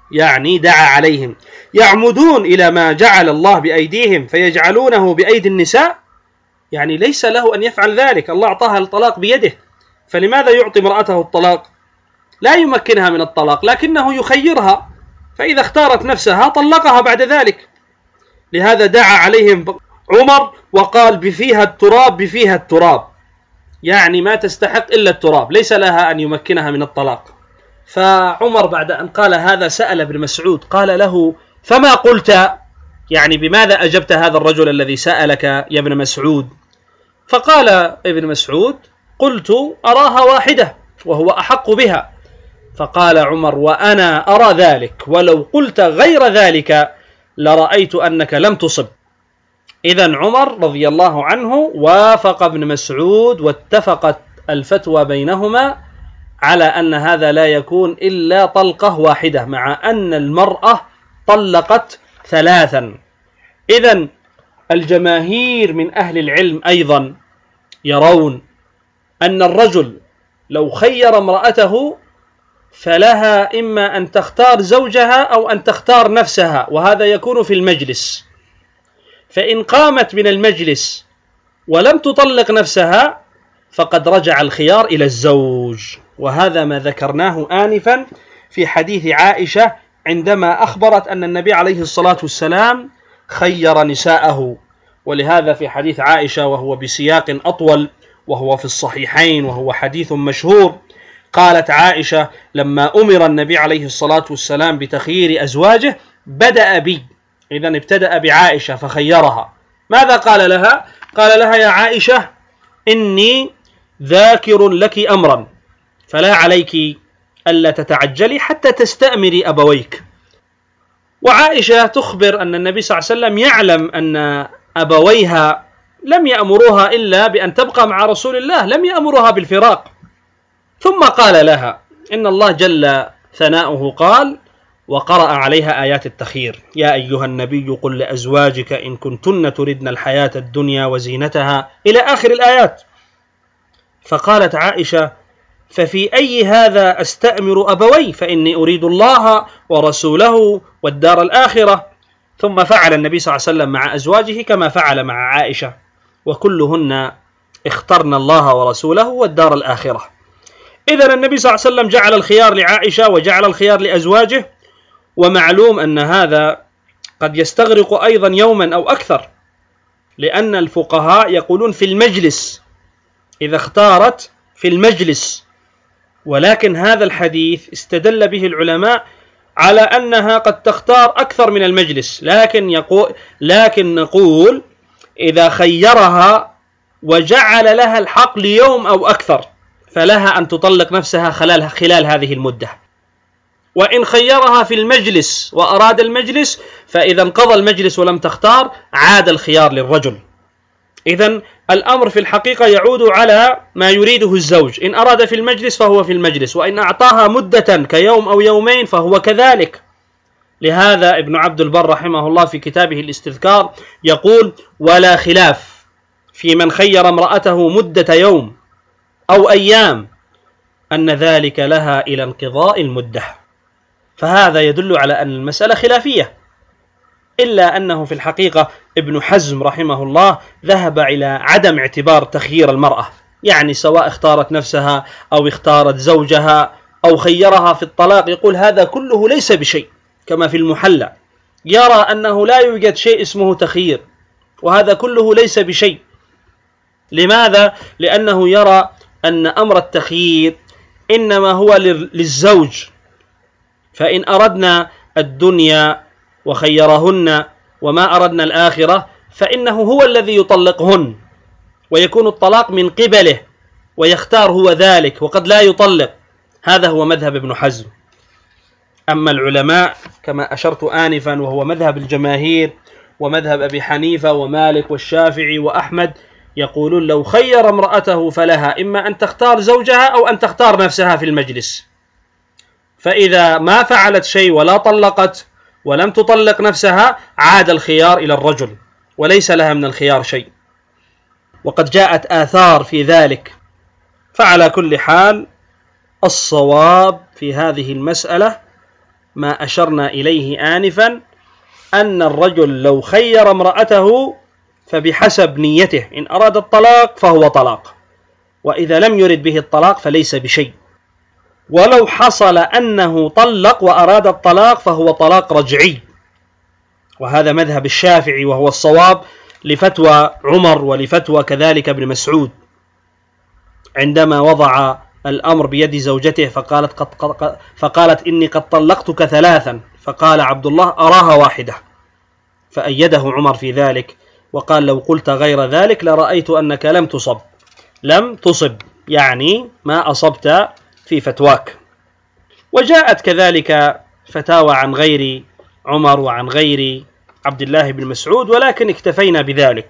يعني دعا عليهم، يعمدون إلى ما جعل الله بأيديهم فيجعلونه بأيدي النساء، يعني ليس له أن يفعل ذلك، الله أعطاها الطلاق بيده، فلماذا يعطي امرأته الطلاق؟ لا يمكنها من الطلاق، لكنه يخيرها، فإذا اختارت نفسها طلقها بعد ذلك. لهذا دعا عليهم عمر وقال بفيها التراب بفيها التراب، يعني ما تستحق إلا التراب، ليس لها أن يمكنها من الطلاق. فعمر بعد أن قال هذا سأل ابن مسعود قال له فما قلت، يعني بماذا أجبت هذا الرجل الذي سألك يا ابن مسعود؟ فقال ابن مسعود قلت أراها واحدة وهو أحق بها. فقال عمر وأنا أرى ذلك، ولو قلت غير ذلك لرأيت أنك لم تصب. إذن عمر رضي الله عنه وافق ابن مسعود، واتفقت الفتوى بينهما على أن هذا لا يكون إلا طلقة واحدة، مع أن المرأة طلقت ثلاثا. إذن الجماهير من أهل العلم أيضا يرون أن الرجل لو خير امرأته فلها إما أن تختار زوجها أو أن تختار نفسها، وهذا يكون في المجلس. فإن قامت من المجلس ولم تطلق نفسها فقد رجع الخيار إلى الزوج، وهذا ما ذكرناه آنفا في حديث عائشة عندما أخبرت أن النبي عليه الصلاة والسلام خير نساءه. ولهذا في حديث عائشة وهو بسياق أطول وهو في الصحيحين وهو حديث مشهور، قالت عائشة لما أمر النبي عليه الصلاة والسلام بتخيير أزواجه بدأ بي، إذن ابتدأ بعائشة فخيرها. ماذا قال لها؟ قال لها يا عائشة إني ذاكر لك أمرا فلا عليك ألا تتعجلي حتى تستأمري أبويك. وعائشة تخبر أن النبي صلى الله عليه وسلم يعلم أن أبويها لم يأمروها إلا بأن تبقى مع رسول الله، لم يأمروها بالفراق. ثم قال لها إن الله جل ثناؤه قال وقرأ عليها آيات التخيير يا أيها النبي قل لأزواجك إن كنتن تردن الحياة الدنيا وزينتها إلى آخر الآيات. فقالت عائشة ففي أي هذا أستأمر أبوي فإني أريد الله ورسوله والدار الآخرة. ثم فعل النبي صلى الله عليه وسلم مع أزواجه كما فعل مع عائشة، وكلهن اخترن الله ورسوله والدار الآخرة. إذن النبي صلى الله عليه وسلم جعل الخيار لعائشة وجعل الخيار لأزواجه، ومعلوم أن هذا قد يستغرق أيضا يوما أو أكثر، لأن الفقهاء يقولون في المجلس، إذا اختارت في المجلس. ولكن هذا الحديث استدل به العلماء على أنها قد تختار أكثر من المجلس، لكن, يقول لكن نقول إذا خيرها وجعل لها الحق ليوم أو أكثر فلها أن تطلق نفسها خلال, خلال هذه المدة. وإن خيرها في المجلس وأراد المجلس فإذا انقضى المجلس ولم تختار عاد الخيار للرجل. إذن الأمر في الحقيقة يعود على ما يريده الزوج، إن أراد في المجلس فهو في المجلس، وإن أعطاها مدة كيوم أو يومين فهو كذلك. لهذا ابن عبد البر رحمه الله في كتابه الاستذكار يقول ولا خلاف في من خير امرأته مدة يوم أو أيام أن ذلك لها إلى انقضاء المدة. فهذا يدل على أن المسألة خلافية، إلا أنه في الحقيقة ابن حزم رحمه الله ذهب إلى عدم اعتبار تخيير المرأة، يعني سواء اختارت نفسها أو اختارت زوجها أو خيرها في الطلاق، يقول هذا كله ليس بشيء، كما في المحلى يرى أنه لا يوجد شيء اسمه تخيير، وهذا كله ليس بشيء. لماذا؟ لأنه يرى أن أمر التخيير إنما هو للزوج، فإن أردنا الدنيا وخيرهن وما أردنا الآخرة فإنه هو الذي يطلقهن، ويكون الطلاق من قبله ويختار هو ذلك وقد لا يطلق. هذا هو مذهب ابن حزم. أما العلماء كما أشرت آنفا وهو مذهب الجماهير ومذهب أبي حنيفة ومالك والشافعي وأحمد، يقولون لو خير امرأته فلها إما أن تختار زوجها أو أن تختار نفسها في المجلس، فإذا ما فعلت شيء ولا طلقت ولم تطلق نفسها عاد الخيار إلى الرجل وليس لها من الخيار شيء، وقد جاءت آثار في ذلك. فعلى كل حال الصواب في هذه المسألة ما أشرنا إليه آنفا، أن الرجل لو خير امرأته فبحسب نيته، إن أراد الطلاق فهو طلاق، وإذا لم يرد به الطلاق فليس بشيء. ولو حصل أنه طلق وأراد الطلاق فهو طلاق رجعي، وهذا مذهب الشافعي وهو الصواب لفتوى عمر ولفتوى كذلك ابن مسعود عندما وضع الأمر بيد زوجته فقالت, قد قد فقالت إني قد طلقتك ثلاثا، فقال عبد الله أراها واحدة، فأيده عمر في ذلك وقال لو قلت غير ذلك لرأيت أنك لم تصب لم تصب يعني ما أصبت في فتواك. وجاءت كذلك فتاوى عن غير عمر وعن غير عبد الله بن مسعود، ولكن اكتفينا بذلك.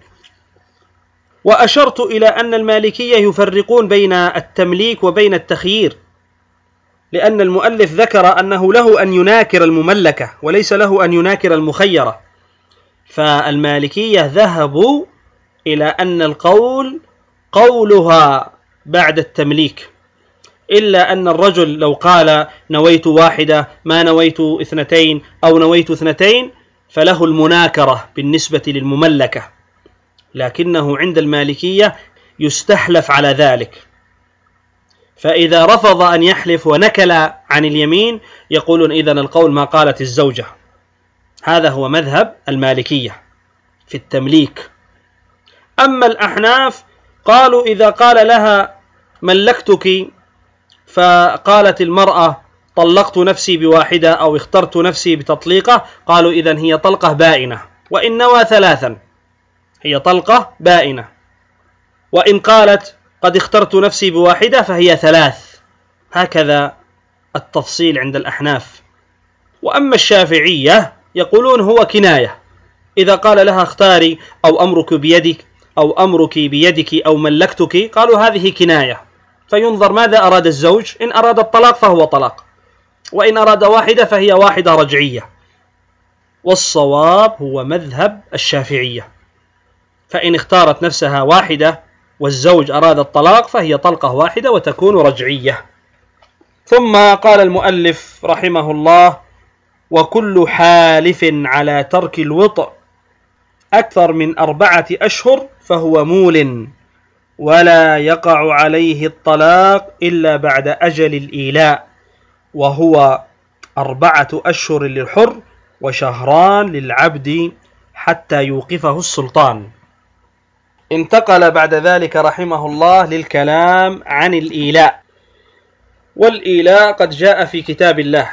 وأشرت إلى أن المالكية يفرقون بين التمليك وبين التخيير، لأن المؤلف ذكر أنه له أن يناكر المملكة وليس له أن يناكر المخيرة، فالمالكية ذهبوا إلى أن القول قولها بعد التمليك، إلا أن الرجل لو قال نويت واحدة ما نويت اثنتين أو نويت اثنتين فله المناكرة بالنسبة للمملكة، لكنه عند المالكية يستحلف على ذلك، فإذا رفض أن يحلف ونكل عن اليمين يقولون إذن القول ما قالت الزوجة. هذا هو مذهب المالكية في التمليك. أما الأحناف قالوا إذا قال لها ملكتك فقالت المرأة طلقت نفسي بواحدة أو اخترت نفسي بتطليقة، قالوا إذن هي طلقة بائنة، وإن نوى ثلاثا هي طلقة بائنة، وإن قالت قد اخترت نفسي بواحدة فهي ثلاث. هكذا التفصيل عند الأحناف. وأما الشافعية يقولون هو كناية، إذا قال لها اختاري أو أمرك بيدك أو أمرك بيدك أو ملكتك، قالوا هذه كناية، فينظر ماذا أراد الزوج، إن أراد الطلاق فهو طلاق، وإن أراد واحدة فهي واحدة رجعية. والصواب هو مذهب الشافعية، فإن اختارت نفسها واحدة والزوج أراد الطلاق فهي طلقة واحدة وتكون رجعية. ثم قال المؤلف رحمه الله: وكل حالف على ترك الوطء أكثر من أربعة أشهر فهو مول، ولا يقع عليه الطلاق إلا بعد أجل الإيلاء، وهو أربعة أشهر للحر وشهران للعبد حتى يوقفه السلطان. انتقل بعد ذلك رحمه الله للكلام عن الإيلاء. والإيلاء قد جاء في كتاب الله،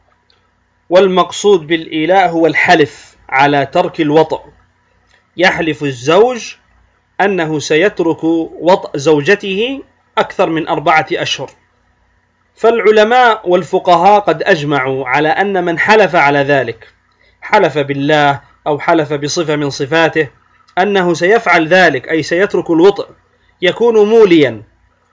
والمقصود بالإيلاء هو الحلف على ترك الوطء. يحلف الزوج أنه سيترك وطء زوجته أكثر من أربعة أشهر. فالعلماء والفقهاء قد أجمعوا على أن من حلف على ذلك، حلف بالله أو حلف بصفة من صفاته أنه سيفعل ذلك، أي سيترك الوطء، يكون موليا.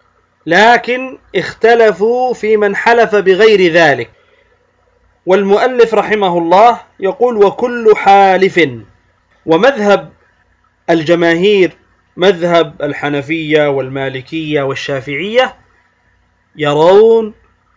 لكن اختلفوا في من حلف بغير ذلك. والمؤلف رحمه الله يقول: وكل حالف. ومذهب الجماهير مذهب الحنفية والمالكية والشافعية يرون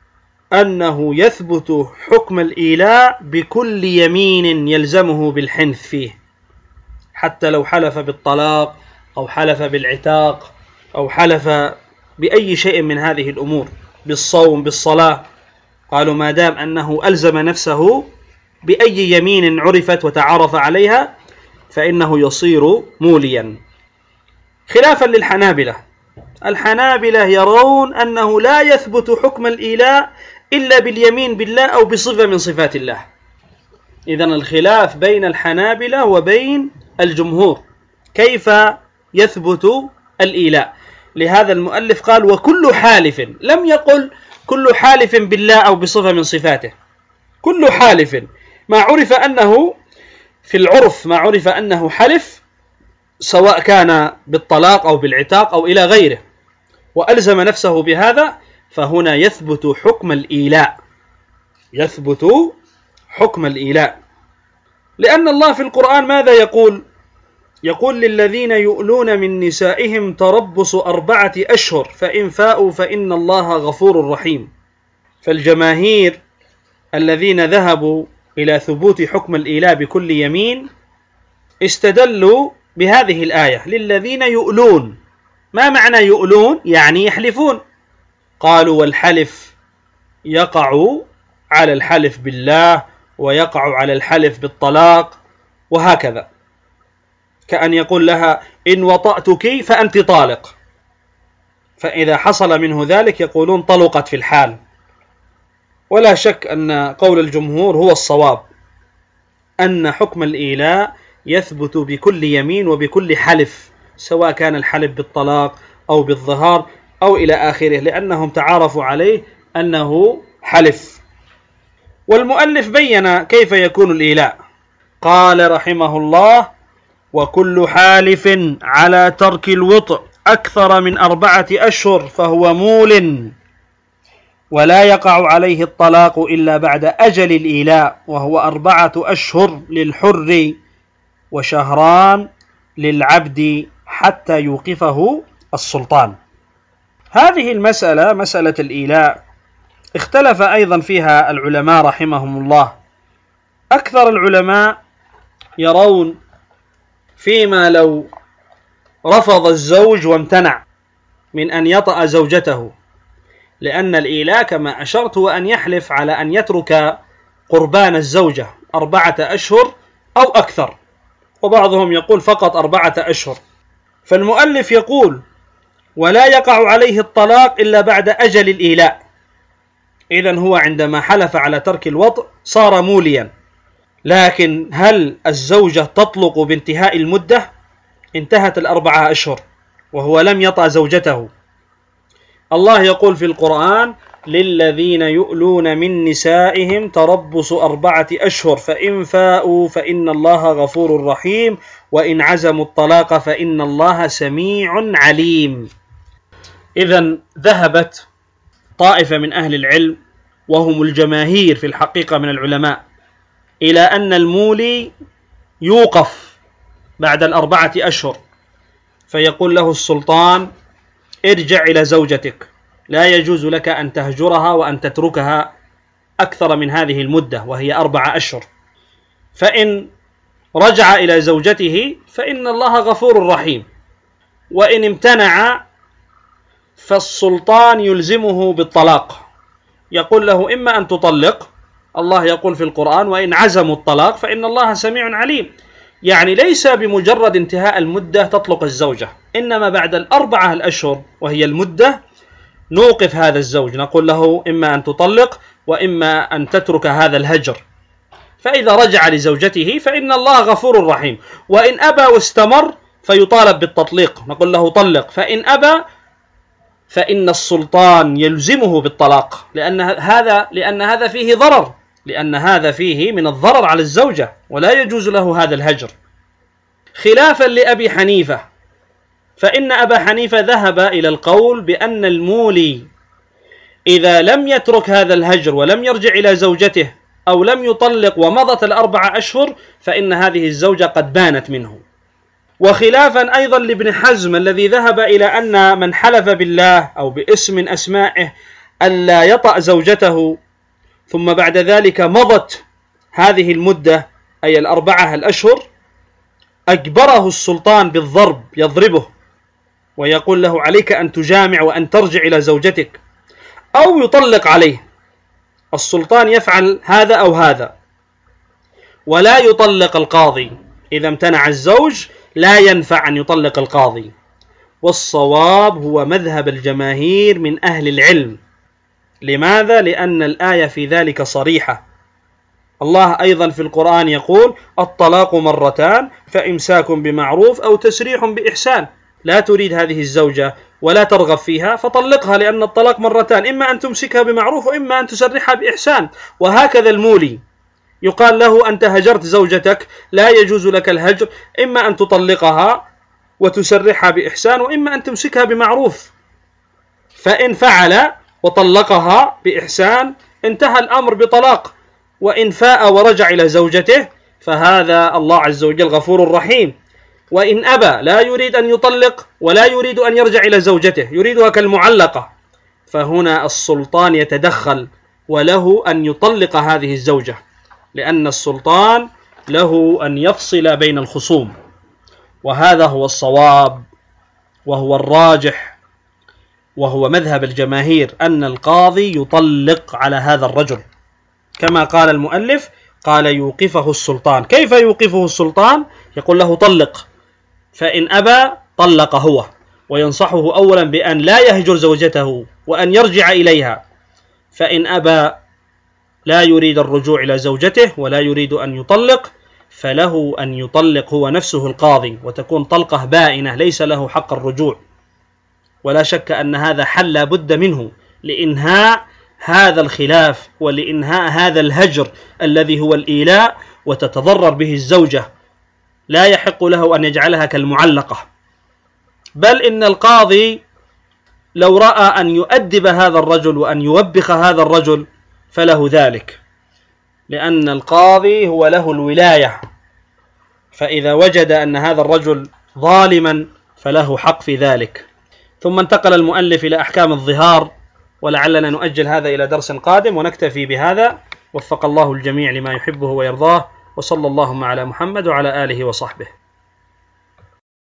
أنه يثبت حكم الإيلاء بكل يمين يلزمه بالحنث فيه، حتى لو حلف بالطلاق أو حلف بالعتاق أو حلف بأي شيء من هذه الأمور، بالصوم بالصلاة. قالوا ما دام أنه ألزم نفسه بأي يمين عرفت وتعارف عليها فإنه يصير موليا، خلافا للحنابلة. الحنابلة يرون أنه لا يثبت حكم الإيلاء إلا باليمين بالله أو بصفة من صفات الله. إذن الخلاف بين الحنابلة وبين الجمهور كيف يثبت الإيلاء. لهذا المؤلف قال: وكل حالف، لم يقل كل حالف بالله أو بصفة من صفاته، كل حالف ما عرف أنه في العرف ما عرف أنه حلف، سواء كان بالطلاق أو بالعتاق أو إلى غيره، وألزم نفسه بهذا، فهنا يثبت حكم الإيلاء، يثبت حكم الإيلاء. لأن الله في القرآن ماذا يقول؟ يقول: للذين يؤلون من نسائهم تربص أربعة أشهر فإن فاءوا فإن الله غفور رحيم. فالجماهير الذين ذهبوا إلى ثبوت حكم الإيلاء بكل يمين استدلوا بهذه الآية للذين يؤلون. ما معنى يؤلون؟ يعني يحلفون. قالوا والحلف يقع على الحلف بالله ويقع على الحلف بالطلاق وهكذا، كأن يقول لها إن وطأتك فأنت طالق، فإذا حصل منه ذلك يقولون طلقت في الحال. ولا شك أن قول الجمهور هو الصواب، أن حكم الإيلاء يثبت بكل يمين وبكل حلف، سواء كان الحلف بالطلاق أو بالظهار أو إلى آخره، لأنهم تعارفوا عليه أنه حلف. والمؤلف بين كيف يكون الإيلاء، قال رحمه الله: وكل حالف على ترك الوطء أكثر من أربعة أشهر فهو مول، ولا يقع عليه الطلاق إلا بعد أجل الإيلاء، وهو أربعة أشهر للحر وشهران للعبد حتى يوقفه السلطان. هذه المسألة، مسألة الإيلاء، اختلف أيضا فيها العلماء رحمهم الله. أكثر العلماء يرون فيما لو رفض الزوج وامتنع من أن يطأ زوجته، لأن الإيلاء كما أشرت هو أن يحلف على أن يترك قربان الزوجة أربعة أشهر أو أكثر، وبعضهم يقول فقط أربعة أشهر. فالمؤلف يقول: ولا يقع عليه الطلاق إلا بعد أجل الإيلاء. إذن هو عندما حلف على ترك الوطء صار موليا، لكن هل الزوجة تطلق بانتهاء المدة؟ انتهت الأربعة أشهر وهو لم يطأ زوجته. الله يقول في القرآن: للذين يؤلون من نسائهم تربص أربعة أشهر فإن فاءوا فإن الله غفور رحيم وإن عزموا الطلاق فإن الله سميع عليم. إذن ذهبت طائفة من أهل العلم، وهم الجماهير في الحقيقة من العلماء، إلى أن المولي يوقف بعد الأربعة أشهر، فيقول له السلطان: ارجع إلى زوجتك، لا يجوز لك أن تهجرها وأن تتركها أكثر من هذه المدة وهي أربعة أشهر. فإن رجع إلى زوجته فإن الله غفور رحيم، وإن امتنع فالسلطان يلزمه بالطلاق، يقول له إما أن تطلق، الله يقول في القرآن: وإن عزموا الطلاق فإن الله سميع عليم. يعني ليس بمجرد انتهاء المدة تطلق الزوجة، إنما بعد الأربعة الأشهر وهي المدة نوقف هذا الزوج، نقول له إما أن تطلق وإما أن تترك هذا الهجر. فإذا رجع لزوجته فإن الله غفور رحيم، وإن أبى واستمر فيطالب بالتطليق، نقول له طلق، فإن أبى فإن السلطان يلزمه بالطلاق، لأن هذا لأن هذا فيه ضرر، لأن هذا فيه من الضرر على الزوجة، ولا يجوز له هذا الهجر. خلافا لأبي حنيفة، فإن أبا حنيفة ذهب إلى القول بأن المولي إذا لم يترك هذا الهجر ولم يرجع إلى زوجته أو لم يطلق ومضت الأربع أشهر فإن هذه الزوجة قد بانت منه. وخلافا أيضا لابن حزم الذي ذهب إلى أن من حلف بالله أو باسم من أسمائه ألا يطأ زوجته ثم بعد ذلك مضت هذه المدة أي الأربعة الأشهر، أجبره السلطان بالضرب، يضربه ويقول له: عليك أن تجامع وأن ترجع إلى زوجتك، أو يطلق عليه. السلطان يفعل هذا أو هذا، ولا يطلق القاضي إذا امتنع الزوج، لا ينفع أن يطلق القاضي. والصواب هو مذهب الجماهير من أهل العلم. لماذا؟ لأن الآية في ذلك صريحة. الله أيضا في القرآن يقول: الطلاق مرتان فإمساك بمعروف أو تسريح بإحسان. لا تريد هذه الزوجة ولا ترغب فيها فطلقها، لأن الطلاق مرتان، إما أن تمسكها بمعروف وإما أن تسرحها بإحسان. وهكذا المولي يقال له: أنت هجرت زوجتك، لا يجوز لك الهجر، إما أن تطلقها وتسرحها بإحسان وإما أن تمسكها بمعروف. فإن فعل وطلقها بإحسان انتهى الأمر بطلاق، وإن فاء ورجع إلى زوجته فهذا الله عز وجل غفور رحيم. وإن أبى، لا يريد أن يطلق ولا يريد أن يرجع إلى زوجته، يريدها كالمعلقة، فهنا السلطان يتدخل وله أن يطلق هذه الزوجة، لأن السلطان له أن يفصل بين الخصوم، وهذا هو الصواب وهو الراجح وهو مذهب الجماهير، أن القاضي يطلق على هذا الرجل كما قال المؤلف، قال يوقفه السلطان. كيف يوقفه السلطان؟ يقول له طلق، فإن أبى طلق هو، وينصحه أولا بأن لا يهجر زوجته وأن يرجع إليها، فإن أبى لا يريد الرجوع إلى زوجته ولا يريد أن يطلق، فله أن يطلق هو نفسه القاضي، وتكون طلقة بائنة، ليس له حق الرجوع. ولا شك أن هذا حل لا بد منه لإنهاء هذا الخلاف ولإنهاء هذا الهجر الذي هو الإيلاء، وتتضرر به الزوجة، لا يحق له أن يجعلها كالمعلقة. بل إن القاضي لو رأى أن يؤدب هذا الرجل وأن يوبخ هذا الرجل فله ذلك، لأن القاضي هو له الولاية، فإذا وجد أن هذا الرجل ظالما فله حق في ذلك. ثم انتقل المؤلف إلى أحكام الظهار، ولعلنا نؤجل هذا إلى درس قادم ونكتفي بهذا. وفق الله الجميع لما يحبه ويرضاه، وصلى اللهم على محمد وعلى آله وصحبه.